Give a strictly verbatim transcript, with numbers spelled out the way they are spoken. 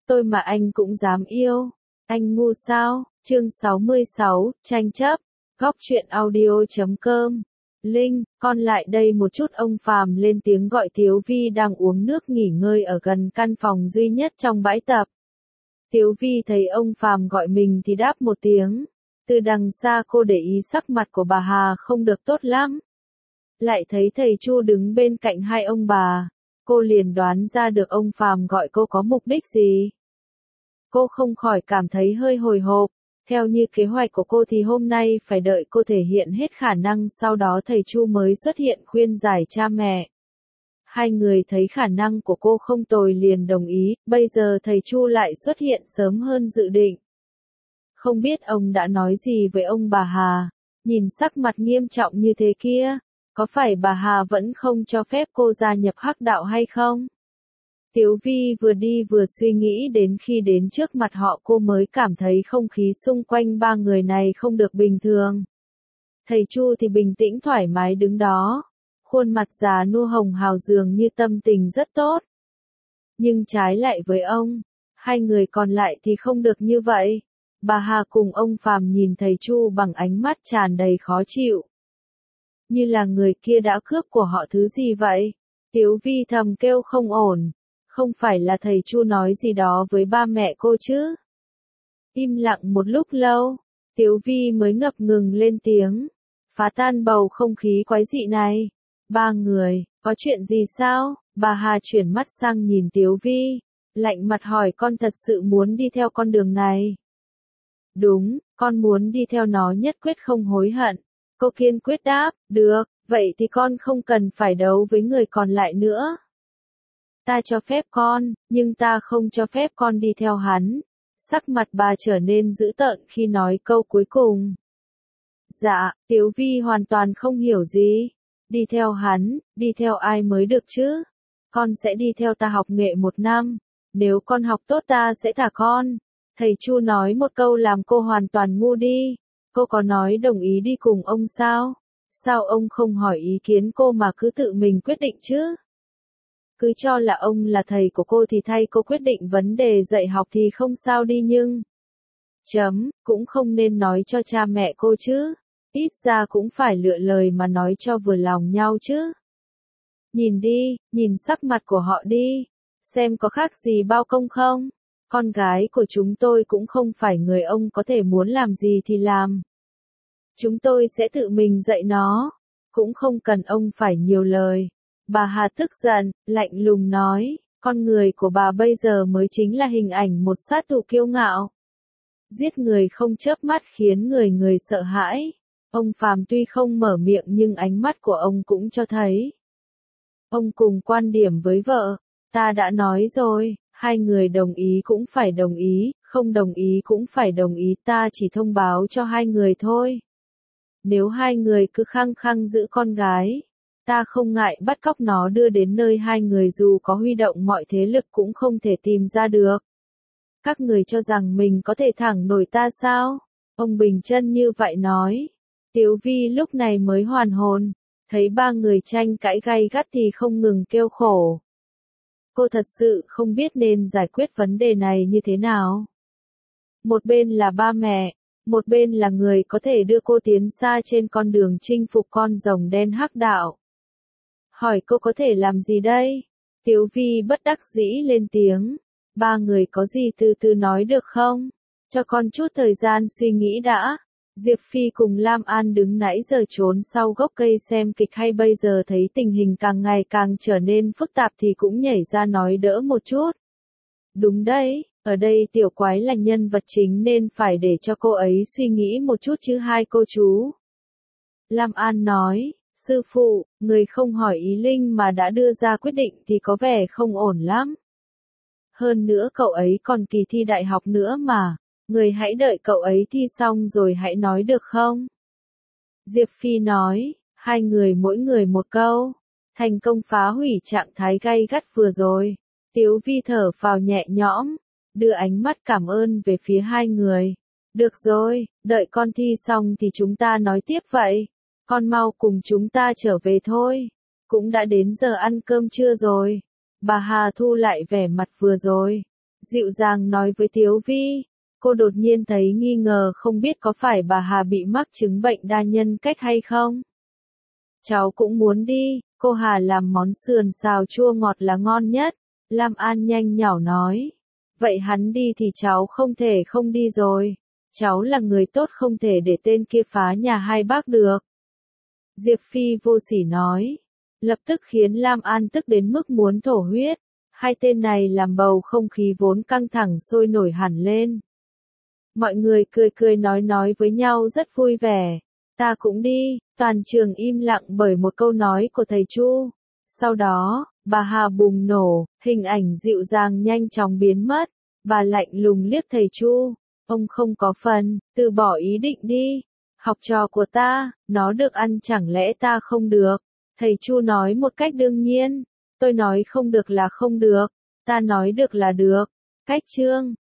Tôi mà anh cũng dám yêu. Anh ngu sao? Chương sáu mươi sáu, tranh chấp. Góc truyện audio chấm com. Linh, con lại đây một chút. Ông Phàm lên tiếng gọi Tiếu Vi đang uống nước nghỉ ngơi ở gần căn phòng duy nhất trong bãi tập. Tiếu Vi thấy ông Phàm gọi mình thì đáp một tiếng. Từ đằng xa cô để ý sắc mặt của bà Hà không được tốt lắm. Lại thấy thầy Chu đứng bên cạnh hai ông bà. Cô liền đoán ra được ông Phàm gọi cô có mục đích gì. Cô không khỏi cảm thấy hơi hồi hộp. Theo như kế hoạch của cô thì hôm nay phải đợi cô thể hiện hết khả năng, sau đó thầy Chu mới xuất hiện khuyên giải cha mẹ. Hai người thấy khả năng của cô không tồi liền đồng ý, bây giờ thầy Chu lại xuất hiện sớm hơn dự định. Không biết ông đã nói gì với ông bà Hà, nhìn sắc mặt nghiêm trọng như thế kia, có phải bà Hà vẫn không cho phép cô gia nhập hắc đạo hay không? Tiếu Vi vừa đi vừa suy nghĩ, đến khi đến trước mặt họ cô mới cảm thấy không khí xung quanh ba người này không được bình thường. Thầy Chu thì bình tĩnh thoải mái đứng đó, khuôn mặt già nua hồng hào dường như tâm tình rất tốt. Nhưng trái lại với ông, hai người còn lại thì không được như vậy. Bà Hà cùng ông Phàm nhìn thầy Chu bằng ánh mắt tràn đầy khó chịu. Như là người kia đã cướp của họ thứ gì vậy? Tiếu Vi thầm kêu không ổn. Không phải là thầy Chu nói gì đó với ba mẹ cô chứ? Im lặng một lúc lâu, Tiếu Vi mới ngập ngừng lên tiếng. Phá tan bầu không khí quái dị này. Ba người, có chuyện gì sao? Bà Hà chuyển mắt sang nhìn Tiếu Vi, lạnh mặt hỏi, con thật sự muốn đi theo con đường này? Đúng, con muốn đi theo nó nhất quyết không hối hận. Cô kiên quyết đáp, được, vậy thì con không cần phải đấu với người còn lại nữa. Ta cho phép con, nhưng ta không cho phép con đi theo hắn. Sắc mặt bà trở nên dữ tợn khi nói câu cuối cùng. Dạ, Tiếu Vi hoàn toàn không hiểu gì. Đi theo hắn, đi theo ai mới được chứ? Con sẽ đi theo ta học nghệ một năm. Nếu con học tốt ta sẽ thả con. Thầy Chu nói một câu làm cô hoàn toàn ngu đi. Cô có nói đồng ý đi cùng ông sao? Sao ông không hỏi ý kiến cô mà cứ tự mình quyết định chứ? Cứ cho là ông là thầy của cô thì thay cô quyết định vấn đề dạy học thì không sao đi, nhưng chấm, cũng không nên nói cho cha mẹ cô chứ. Ít ra cũng phải lựa lời mà nói cho vừa lòng nhau chứ. Nhìn đi, nhìn sắc mặt của họ đi. Xem có khác gì bao công không? Con gái của chúng tôi cũng không phải người ông có thể muốn làm gì thì làm. Chúng tôi sẽ tự mình dạy nó. Cũng không cần ông phải nhiều lời. Bà Hà tức giận, lạnh lùng nói, con người của bà bây giờ mới chính là hình ảnh một sát thủ kiêu ngạo. Giết người không chớp mắt khiến người người sợ hãi. Ông Phàm tuy không mở miệng nhưng ánh mắt của ông cũng cho thấy. Ông cùng quan điểm với vợ, ta đã nói rồi, hai người đồng ý cũng phải đồng ý, không đồng ý cũng phải đồng ý, ta chỉ thông báo cho hai người thôi. Nếu hai người cứ khăng khăng giữ con gái, ta không ngại bắt cóc nó đưa đến nơi hai người dù có huy động mọi thế lực cũng không thể tìm ra được. Các người cho rằng mình có thể thẳng nổi ta sao? Ông bình chân như vậy nói. Tiếu Vi lúc này mới hoàn hồn, thấy ba người tranh cãi gay gắt thì không ngừng kêu khổ. Cô thật sự không biết nên giải quyết vấn đề này như thế nào. Một bên là ba mẹ, một bên là người có thể đưa cô tiến xa trên con đường chinh phục con rồng đen hắc đạo. Hỏi cô có thể làm gì đây? Tiếu Vi bất đắc dĩ lên tiếng. Ba người có gì từ từ nói được không? Cho con chút thời gian suy nghĩ đã. Diệp Phi cùng Lam An đứng nãy giờ trốn sau gốc cây xem kịch hay bây giờ thấy tình hình càng ngày càng trở nên phức tạp thì cũng nhảy ra nói đỡ một chút. Đúng đấy, ở đây tiểu quái là nhân vật chính nên phải để cho cô ấy suy nghĩ một chút chứ hai cô chú. Lam An nói. Sư phụ, người không hỏi ý Linh mà đã đưa ra quyết định thì có vẻ không ổn lắm. Hơn nữa cậu ấy còn kỳ thi đại học nữa mà, người hãy đợi cậu ấy thi xong rồi hãy nói được không? Diệp Phi nói, hai người mỗi người một câu, thành công phá hủy trạng thái gay gắt vừa rồi. Tiếu Vi thở phào nhẹ nhõm, đưa ánh mắt cảm ơn về phía hai người. Được rồi, đợi con thi xong thì chúng ta nói tiếp vậy. Con mau cùng chúng ta trở về thôi. Cũng đã đến giờ ăn cơm trưa rồi. Bà Hà thu lại vẻ mặt vừa rồi. dịu dàng nói với Tiếu Vi. Cô đột nhiên thấy nghi ngờ không biết có phải bà Hà bị mắc chứng bệnh đa nhân cách hay không. Cháu cũng muốn đi, cô Hà làm món sườn xào chua ngọt là ngon nhất. Lam An nhanh nhảu nói. Vậy hắn đi thì cháu không thể không đi rồi. Cháu là người tốt không thể để tên kia phá nhà hai bác được. Diệp Phi vô sỉ nói. Lập tức khiến Lam An tức đến mức muốn thổ huyết. Hai tên này làm bầu không khí vốn căng thẳng sôi nổi hẳn lên. Mọi người cười cười nói nói với nhau rất vui vẻ. Ta cũng đi, toàn trường im lặng bởi một câu nói của thầy Chu. Sau đó, bà Hà bùng nổ, hình ảnh dịu dàng nhanh chóng biến mất. Bà lạnh lùng liếc thầy Chu. Ông không có phần, từ bỏ ý định đi. Học trò của ta, nó được ăn chẳng lẽ ta không được. Thầy Chu nói một cách đương nhiên. Tôi nói không được là không được. Ta nói được là được. Cách chương.